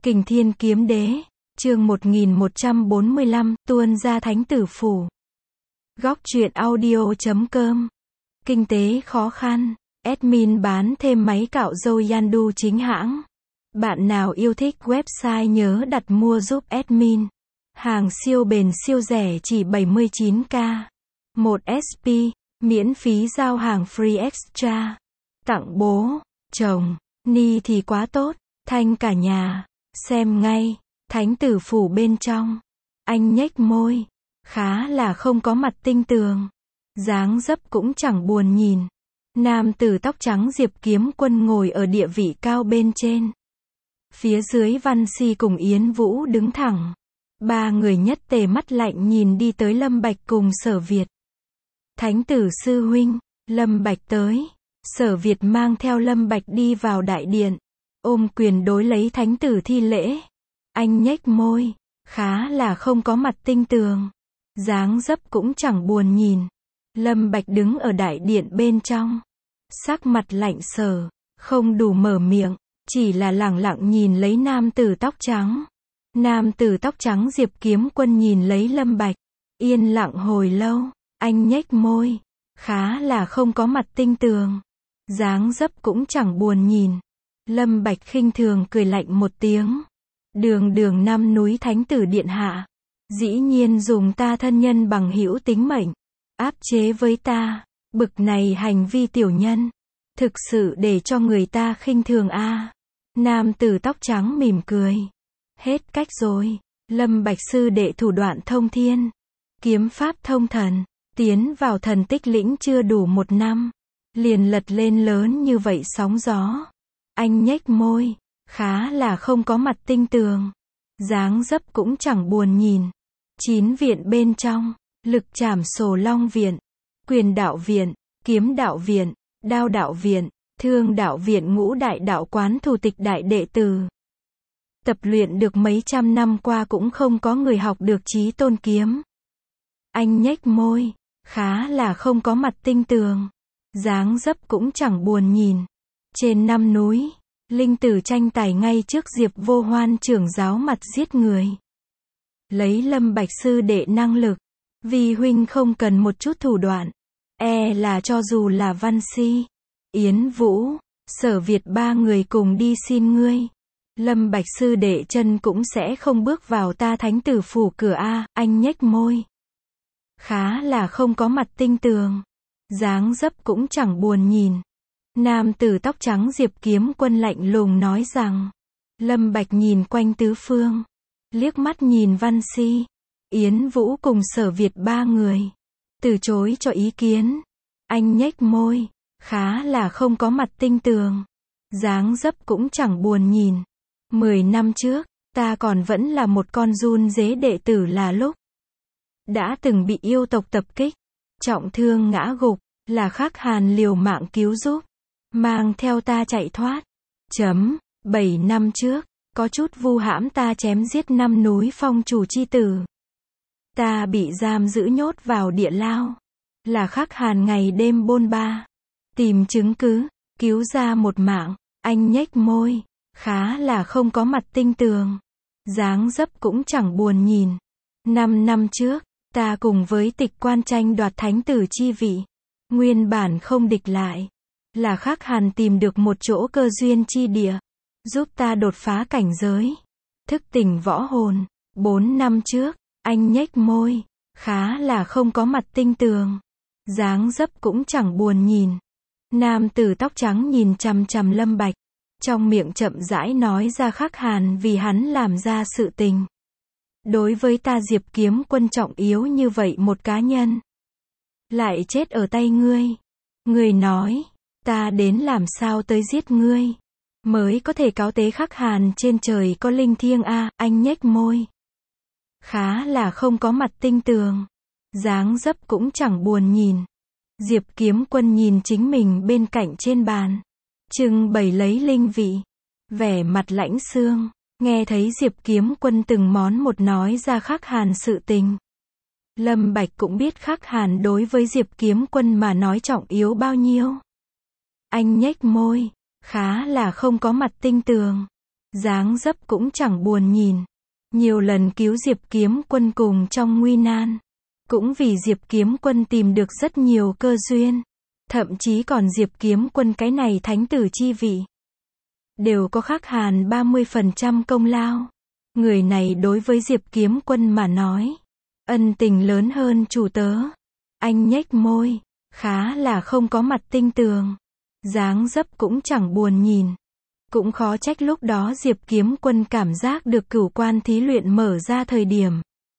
Kình Thiên Kiếm Đế, chương 1145, tuôn ra thánh tử phủ. Góc truyện audio.com. Kinh tế khó khăn, admin bán thêm máy cạo râu Yandu chính hãng. Bạn nào yêu thích website nhớ đặt mua giúp admin. Hàng siêu bền siêu rẻ chỉ 79k. 1 SP, miễn phí giao hàng free extra. Tặng bố, chồng, ni thì quá tốt, thanh cả nhà. Xem ngay, thánh tử phủ bên trong. Anh nhếch môi, khá là không có mặt tinh tường. Dáng dấp cũng chẳng buồn nhìn. Nam tử tóc trắng Diệp Kiếm Quân ngồi ở địa vị cao bên trên. Phía dưới Văn Si cùng Yến Vũ đứng thẳng. Ba người nhất tề mắt lạnh nhìn đi tới Lâm Bạch cùng Sở Việt. Thánh tử sư huynh, Lâm Bạch tới. Sở Việt mang theo Lâm Bạch đi vào đại điện. Ôm quyền đối lấy thánh tử thi lễ. Anh nhếch môi, khá là không có mặt tinh tường. Dáng dấp cũng chẳng buồn nhìn. Lâm Bạch đứng ở đại điện bên trong. Sắc mặt lạnh sờ, không đủ mở miệng, chỉ là lẳng lặng nhìn lấy nam tử tóc trắng. Nam tử tóc trắng Diệp Kiếm Quân nhìn lấy Lâm Bạch. Yên lặng hồi lâu, anh nhếch môi, khá là không có mặt tinh tường. Dáng dấp cũng chẳng buồn nhìn. Lâm Bạch khinh thường cười lạnh một tiếng. Đường năm núi thánh tử điện hạ. Dĩ nhiên dùng ta thân nhân bằng hữu tính mệnh. Áp chế với ta. Bực này hành vi tiểu nhân. Thực sự để cho người ta khinh thường a. Nam tử tóc trắng mỉm cười. Hết cách rồi. Lâm Bạch sư đệ thủ đoạn thông thiên. Kiếm pháp thông thần. Tiến vào thần tích lĩnh chưa đủ 1 năm. Liền lật lên lớn như vậy sóng gió. Anh nhếch môi, khá là không có mặt tinh tường. Dáng dấp cũng chẳng buồn nhìn. 9 viện bên trong, lực trảm sổ long viện, quyền đạo viện, kiếm đạo viện, đao đạo viện, thương đạo viện, ngũ đại đạo quán thủ tịch đại đệ tử. Tập luyện được mấy trăm năm qua cũng không có người học được chí tôn kiếm. Anh nhếch môi, khá là không có mặt tinh tường. Dáng dấp cũng chẳng buồn nhìn. Trên 5 núi, linh tử tranh tài ngay trước Diệp Vô Hoan trưởng giáo mặt giết người. Lấy Lâm Bạch sư đệ năng lực, vì huynh không cần một chút thủ đoạn. E là cho dù là Văn Si, Yến Vũ, Sở Việt 3 người cùng đi xin ngươi. Lâm Bạch sư đệ chân cũng sẽ không bước vào ta thánh tử phủ cửa a. Anh nhếch môi. Khá là không có mặt tinh tường. Dáng dấp cũng chẳng buồn nhìn. Nam tử tóc trắng Diệp Kiếm Quân lạnh lùng nói rằng. Lâm Bạch nhìn quanh tứ phương. Liếc mắt nhìn Văn Si, Yến Vũ cùng Sở Việt 3 người. Từ chối cho ý kiến. Anh nhếch môi. Khá là không có mặt tinh tường. Dáng dấp cũng chẳng buồn nhìn. 10 năm trước, ta còn vẫn là một con run dế đệ tử là lúc. Đã từng bị yêu tộc tập kích. Trọng thương ngã gục. Là Khắc Hàn liều mạng cứu giúp. Mang theo ta chạy thoát. 7 năm trước, có chút vu hãm ta chém giết 5 núi phong chủ chi tử. Ta bị giam giữ nhốt vào địa lao. Là Khắc Hàn ngày đêm bôn ba. Tìm chứng cứ, cứu ra một mạng. Anh nhếch môi, khá là không có mặt tinh tường. Dáng dấp cũng chẳng buồn nhìn. 5 năm trước, ta cùng với Tịch Quan tranh đoạt thánh tử chi vị. Nguyên bản không địch lại. Là Khắc Hàn tìm được một chỗ cơ duyên chi địa. Giúp ta đột phá cảnh giới. Thức tỉnh võ hồn. 4 năm trước, anh nhếch môi. Khá là không có mặt tinh tường. Dáng dấp cũng chẳng buồn nhìn. Nam tử tóc trắng nhìn chằm chằm Lâm Bạch. Trong miệng chậm rãi nói ra Khắc Hàn vì hắn làm ra sự tình. Đối với ta Diệp Kiếm Quân trọng yếu như vậy một cá nhân. Lại chết ở tay ngươi. Ngươi nói, ta đến làm sao tới giết ngươi. Mới có thể cáo tế Khắc Hàn trên trời có linh thiêng a. Anh nhếch môi. Khá là không có mặt tinh tường. Dáng dấp cũng chẳng buồn nhìn. Diệp Kiếm Quân nhìn chính mình bên cạnh trên bàn. Trưng bày lấy linh vị. Vẻ mặt lãnh xương. Nghe thấy Diệp Kiếm Quân từng món một nói ra Khắc Hàn sự tình. Lâm Bạch cũng biết Khắc Hàn đối với Diệp Kiếm Quân mà nói trọng yếu bao nhiêu. Anh nhếch môi, khá là không có mặt tinh tường. dáng dấp cũng chẳng buồn nhìn. Nhiều lần cứu Diệp Kiếm Quân cùng trong nguy nan. Cũng vì Diệp Kiếm Quân tìm được rất nhiều cơ duyên. Thậm chí còn Diệp Kiếm Quân cái này thánh tử chi vị. Đều có Khắc Hàn 30% công lao. Người này đối với Diệp Kiếm Quân mà nói. Ân tình lớn hơn chủ tớ. Anh nhếch môi. Khá là không có mặt tinh tường. Dáng dấp cũng chẳng buồn nhìn. Cũng khó trách lúc đó Diệp Kiếm Quân cảm giác được cửu quan thí luyện mở ra thời điểm.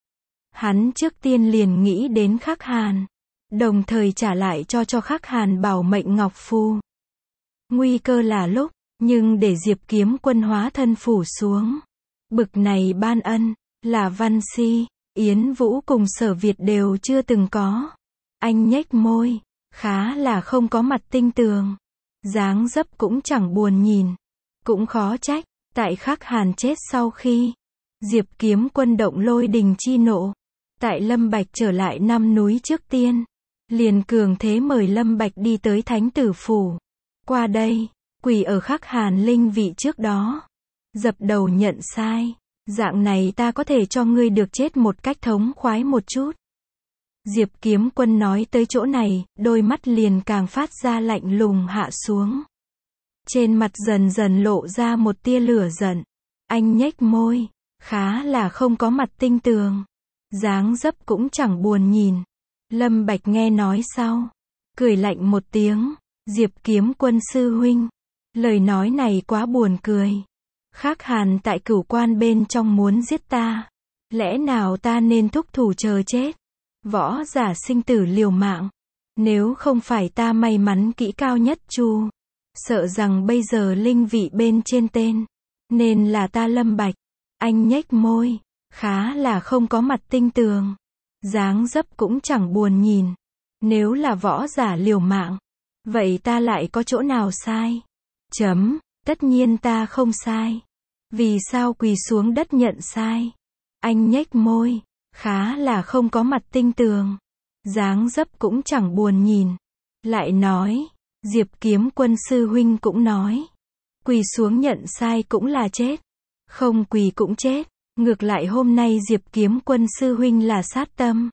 Hắn trước tiên liền nghĩ đến Khắc Hàn. Đồng thời trả lại cho Khắc Hàn bảo mệnh ngọc phù. Nguy cơ là lúc, nhưng để Diệp Kiếm Quân hóa thân phủ xuống. Bực này ban ân, là Văn Si, Yến Vũ cùng Sở Việt đều chưa từng có. Anh nhếch môi, khá là không có mặt tinh tường. Dáng dấp cũng chẳng buồn nhìn. Cũng khó trách, tại Khắc Hàn chết sau khi Diệp Kiếm Quân động lôi đình chi nộ. Tại Lâm Bạch trở lại năm núi trước tiên. Liền cường thế mời Lâm Bạch đi tới Thánh Tử Phủ. Qua đây, quỳ ở Khắc Hàn linh vị trước đó. Dập đầu nhận sai. Dạng này ta có thể cho ngươi được chết một cách thống khoái một chút. Diệp Kiếm Quân nói tới chỗ này, đôi mắt liền càng phát ra lạnh lùng hạ xuống. Trên mặt dần dần lộ ra một tia lửa giận. Anh nhếch môi, khá là không có mặt tinh tường. Dáng dấp cũng chẳng buồn nhìn. Lâm Bạch nghe nói sau, cười lạnh một tiếng. Diệp Kiếm Quân sư huynh, lời nói này quá buồn cười. Khắc Hàn tại cửu quan bên trong muốn giết ta. Lẽ nào ta nên thúc thủ chờ chết? Võ giả sinh tử liều mạng. Nếu không phải ta may mắn kỹ cao nhất chu, sợ rằng bây giờ linh vị bên trên tên, nên là ta Lâm Bạch. Anh nhếch môi, khá là không có mặt tinh tường. Dáng dấp cũng chẳng buồn nhìn. Nếu là võ giả liều mạng, vậy ta lại có chỗ nào sai? Tất nhiên ta không sai. Vì sao quỳ xuống đất nhận sai? Anh nhếch môi, khá là không có mặt tinh tường. Dáng dấp cũng chẳng buồn nhìn. Lại nói, Diệp Kiếm Quân sư huynh cũng nói. Quỳ xuống nhận sai cũng là chết. Không quỳ cũng chết. Ngược lại hôm nay Diệp Kiếm Quân sư huynh là sát tâm.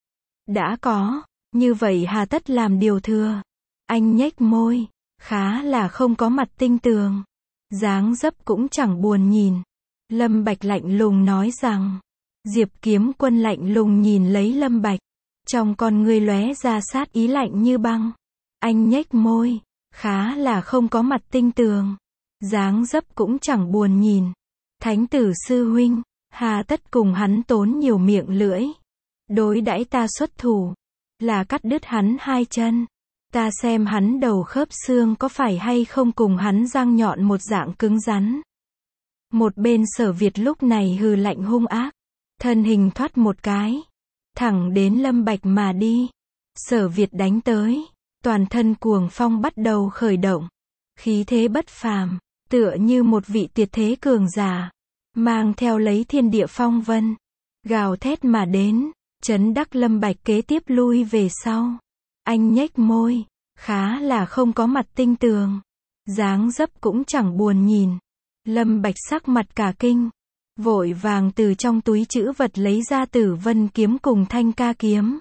Đã có, như vậy hà tất làm điều thừa. Anh nhếch môi, khá là không có mặt tinh tường. Dáng dấp cũng chẳng buồn nhìn. Lâm Bạch lạnh lùng nói rằng. Diệp Kiếm Quân lạnh lùng nhìn lấy Lâm Bạch. Trong con ngươi lóe ra sát ý lạnh như băng. Anh nhếch môi, khá là không có mặt tinh tường. Dáng dấp cũng chẳng buồn nhìn. Thánh tử sư huynh, hà tất cùng hắn tốn nhiều miệng lưỡi. Đối đãi ta xuất thủ, là cắt đứt hắn hai chân. Ta xem hắn đầu khớp xương có phải hay không cùng hắn răng nhọn một dạng cứng rắn. Một bên Sở Việt lúc này hừ lạnh hung ác. Thân hình thoát một cái. Thẳng đến Lâm Bạch mà đi. Sở Việt đánh tới. Toàn thân cuồng phong bắt đầu khởi động. Khí thế bất phàm. Tựa như một vị tuyệt thế cường giả. Mang theo lấy thiên địa phong vân. Gào thét mà đến. Chấn đắc Lâm Bạch kế tiếp lui về sau. Anh nhếch môi. Khá là không có mặt tinh tường. Dáng dấp cũng chẳng buồn nhìn. Lâm Bạch sắc mặt cả kinh. Vội vàng từ trong túi trữ vật lấy ra Tử Vân kiếm cùng Thanh Ca kiếm.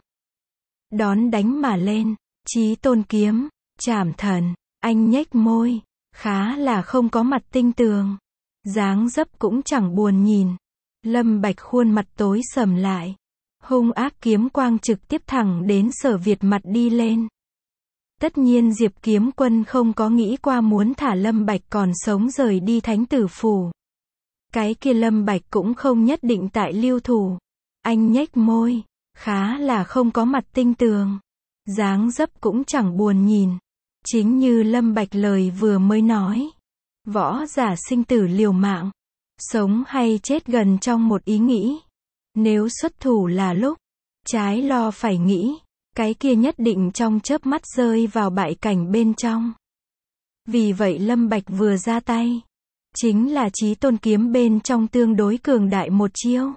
Đón đánh mà lên. Chí Tôn kiếm. Trảm thần. Anh nhếch môi. Khá là không có mặt tinh tường. Dáng dấp cũng chẳng buồn nhìn. Lâm Bạch khuôn mặt tối sầm lại. Hung ác kiếm quang trực tiếp thẳng đến Sở Việt mặt đi lên. Tất nhiên Diệp Kiếm Quân không có nghĩ qua muốn thả Lâm Bạch còn sống rời đi Thánh Tử Phủ. Cái kia Lâm Bạch cũng không nhất định tại lưu thủ. Anh nhếch môi, khá là không có mặt tinh tường. Dáng dấp cũng chẳng buồn nhìn. Chính như Lâm Bạch lời vừa mới nói. Võ giả sinh tử liều mạng. Sống hay chết gần trong một ý nghĩ. Nếu xuất thủ là lúc, trái lo phải nghĩ. Cái kia nhất định trong chớp mắt rơi vào bại cảnh bên trong. Vì vậy Lâm Bạch vừa ra tay. Chính là Chí Tôn kiếm bên trong tương đối cường đại một chiêu.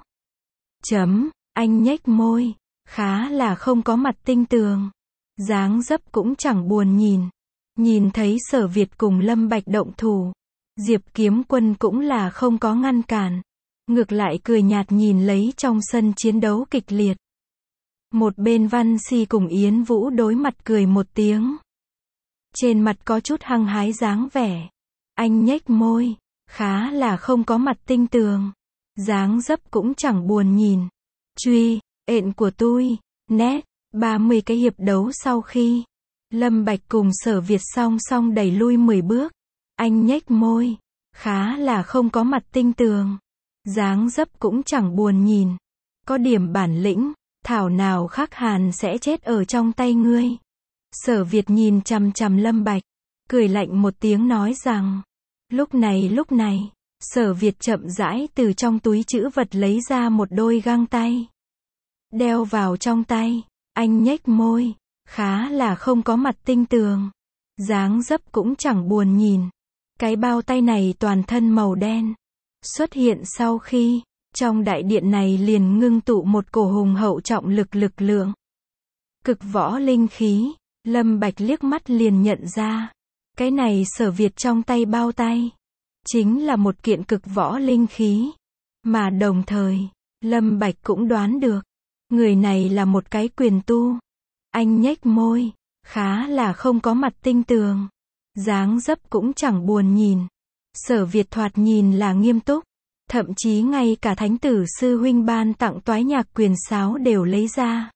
Anh nhếch môi. Khá là không có mặt tinh tường. Dáng dấp cũng chẳng buồn nhìn. Nhìn thấy Sở Việt cùng Lâm Bạch động thủ. Diệp Kiếm Quân cũng là không có ngăn cản. Ngược lại cười nhạt nhìn lấy trong sân chiến đấu kịch liệt. Một bên Văn Si cùng Yến Vũ đối mặt cười một tiếng. Trên mặt có chút hăng hái dáng vẻ. Anh nhếch môi, khá là không có mặt tinh tường. Dáng dấp cũng chẳng buồn nhìn. Truy, ện của tôi, nét, 30 cái hiệp đấu sau khi Lâm Bạch cùng Sở Việt song song đẩy lui 10 bước. Anh nhếch môi, khá là không có mặt tinh tường. Dáng dấp cũng chẳng buồn nhìn. Có điểm bản lĩnh, thảo nào Khắc Hàn sẽ chết ở trong tay ngươi. Sở Việt nhìn chằm chằm Lâm Bạch, cười lạnh một tiếng nói rằng. Lúc này, Sở Việt chậm rãi từ trong túi trữ vật lấy ra một đôi găng tay. Đeo vào trong tay, anh nhếch môi, khá là không có mặt tinh tường. Dáng dấp cũng chẳng buồn nhìn. Cái bao tay này toàn thân màu đen. Xuất hiện sau khi, trong đại điện này liền ngưng tụ một cổ hùng hậu trọng lực lượng. Cực võ linh khí, Lâm Bạch liếc mắt liền nhận ra. Cái này Sở Việt trong tay bao tay. Chính là một kiện cực võ linh khí. Mà đồng thời, Lâm Bạch cũng đoán được. Người này là một cái quyền tu. Anh nhếch môi, khá là không có mặt tinh tường. Dáng dấp cũng chẳng buồn nhìn. Sở Việt thoạt nhìn là nghiêm túc. Thậm chí ngay cả Thánh tử sư huynh ban tặng toái nhạc quyền sáo đều lấy ra.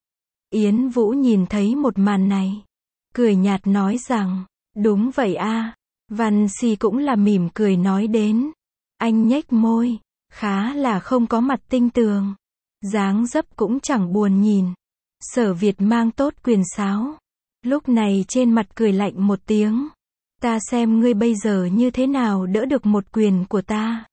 Yến Vũ nhìn thấy một màn này. Cười nhạt nói rằng, đúng vậy a. Văn Si cũng là mỉm cười nói đến. Anh nhếch môi, khá là không có mặt tinh tường. Dáng dấp cũng chẳng buồn nhìn. Sở Việt mang tốt quyền sáo. Lúc này trên mặt cười lạnh một tiếng. Ta xem ngươi bây giờ như thế nào đỡ được một quyền của ta.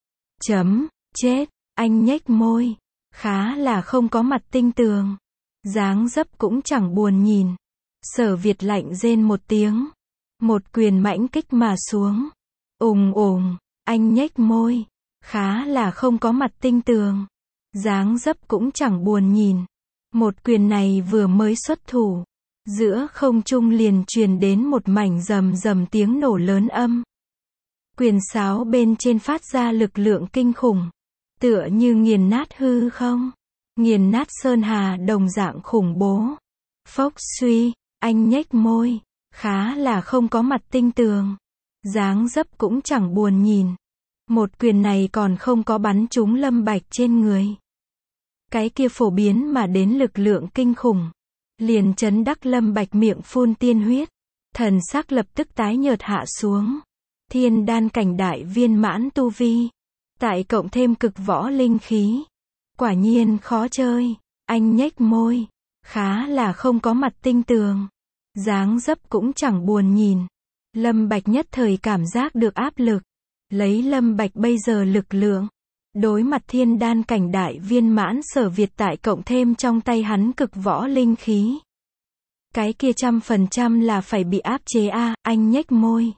Chết, anh nhếch môi. Khá là không có mặt tinh tường. Dáng dấp cũng chẳng buồn nhìn. Sở Việt lạnh rên một tiếng. Một quyền mãnh kích mà xuống. Ùng, anh nhếch môi. Khá là không có mặt tinh tường. Dáng dấp cũng chẳng buồn nhìn. Một quyền này vừa mới xuất thủ. Giữa không trung liền truyền đến một mảnh rầm rầm tiếng nổ lớn âm. Quyền sáo bên trên phát ra lực lượng kinh khủng. Tựa như nghiền nát hư không. Nghiền nát sơn hà đồng dạng khủng bố. Phốc suy, anh nhếch môi. Khá là không có mặt tinh tường. Dáng dấp cũng chẳng buồn nhìn. Một quyền này còn không có bắn trúng Lâm Bạch trên người. Cái kia phổ biến mà đến lực lượng kinh khủng. Liền chấn đắc Lâm Bạch miệng phun tiên huyết. Thần sắc lập tức tái nhợt hạ xuống. Thiên đan cảnh đại viên mãn tu vi. Tại cộng thêm cực võ linh khí. Quả nhiên khó chơi. Anh nhếch môi. Khá là không có mặt tinh tường. Dáng dấp cũng chẳng buồn nhìn. Lâm Bạch nhất thời cảm giác được áp lực. Lấy Lâm Bạch bây giờ lực lượng. Đối mặt thiên đan cảnh đại viên mãn Sở Việt tại cộng thêm trong tay hắn cực võ linh khí. Cái kia 100% là phải bị áp chế a. Anh nhếch môi.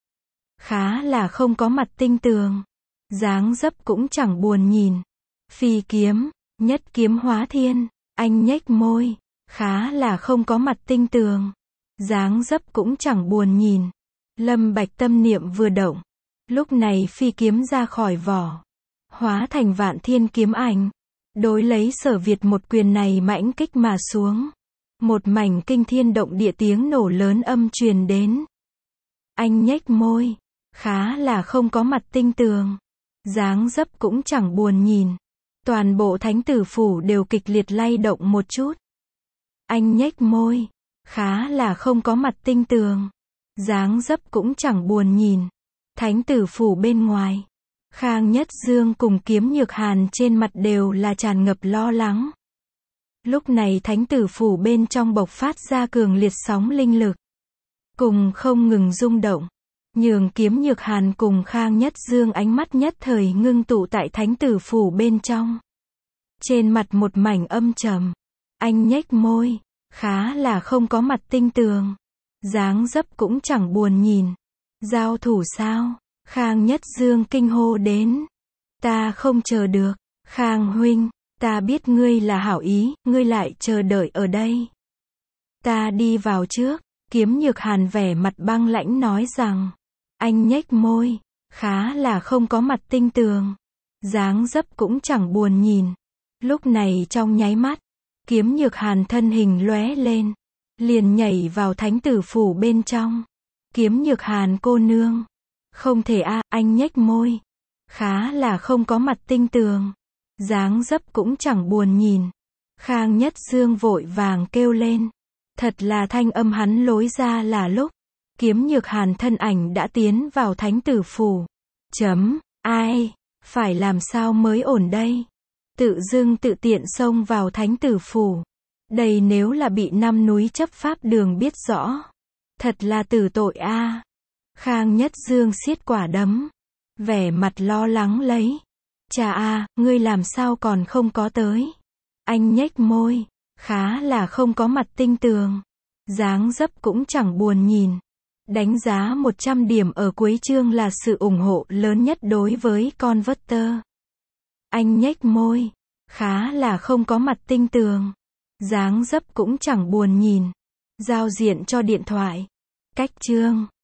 Khá là không có mặt tinh tường. Dáng dấp cũng chẳng buồn nhìn. Phi kiếm, nhất kiếm hóa thiên. Anh nhếch môi. Khá là không có mặt tinh tường. Dáng dấp cũng chẳng buồn nhìn. Lâm Bạch tâm niệm vừa động. Lúc này phi kiếm ra khỏi vỏ. Hóa thành vạn thiên kiếm ảnh. Đối lấy Sở Việt một quyền này mãnh kích mà xuống. Một mảnh kinh thiên động địa tiếng nổ lớn âm truyền đến. Anh nhếch môi. Khá là không có mặt tinh tường. Dáng dấp cũng chẳng buồn nhìn. Toàn bộ Thánh tử phủ đều kịch liệt lay động một chút. Anh nhếch môi. Khá là không có mặt tinh tường. Dáng dấp cũng chẳng buồn nhìn. Thánh tử phủ bên ngoài. Khang Nhất Dương cùng Kiếm Nhược Hàn trên mặt đều là tràn ngập lo lắng. Lúc này Thánh tử phủ bên trong bộc phát ra cường liệt sóng linh lực. Cùng không ngừng rung động. Nhường Kiếm Nhược Hàn cùng Khang Nhất Dương ánh mắt nhất thời ngưng tụ tại Thánh tử phủ bên trong. Trên mặt một mảnh âm trầm. Anh nhếch môi. Khá là không có mặt tinh tường. Dáng dấp cũng chẳng buồn nhìn. Giao thủ sao? Khang Nhất Dương kinh hô đến. Ta không chờ được. Khang huynh, ta biết ngươi là hảo ý, ngươi lại chờ đợi ở đây. Ta đi vào trước. Kiếm Nhược Hàn vẻ mặt băng lãnh nói rằng. Anh nhếch môi, khá là không có mặt tinh tường. Dáng dấp cũng chẳng buồn nhìn. Lúc này trong nháy mắt, Kiếm Nhược Hàn thân hình lóe lên, liền nhảy vào thánh tử phủ bên trong. Kiếm Nhược Hàn cô nương. Không thể a, anh nhếch môi. Khá là không có mặt tinh tường. Dáng dấp cũng chẳng buồn nhìn. Khang Nhất Dương vội vàng kêu lên. Thật là thanh âm hắn lối ra là lúc Kiếm Nhược Hàn thân ảnh đã tiến vào thánh tử phủ. Ai, phải làm sao mới ổn đây? Tự dưng tự tiện xông vào thánh tử phủ. Đây nếu là bị năm núi chấp pháp đường biết rõ. Thật là tử tội a. Khang Nhất Dương siết quả đấm. Vẻ mặt lo lắng lấy. Chà a, ngươi làm sao còn không có tới? Anh nhếch môi. Khá là không có mặt tinh tường. Dáng dấp cũng chẳng buồn nhìn. Đánh giá 100 điểm ở cuối chương là sự ủng hộ lớn nhất đối với con Converter. Anh nhếch môi. Khá là không có mặt tinh tường. Dáng dấp cũng chẳng buồn nhìn. Giao diện cho điện thoại. Cách chương.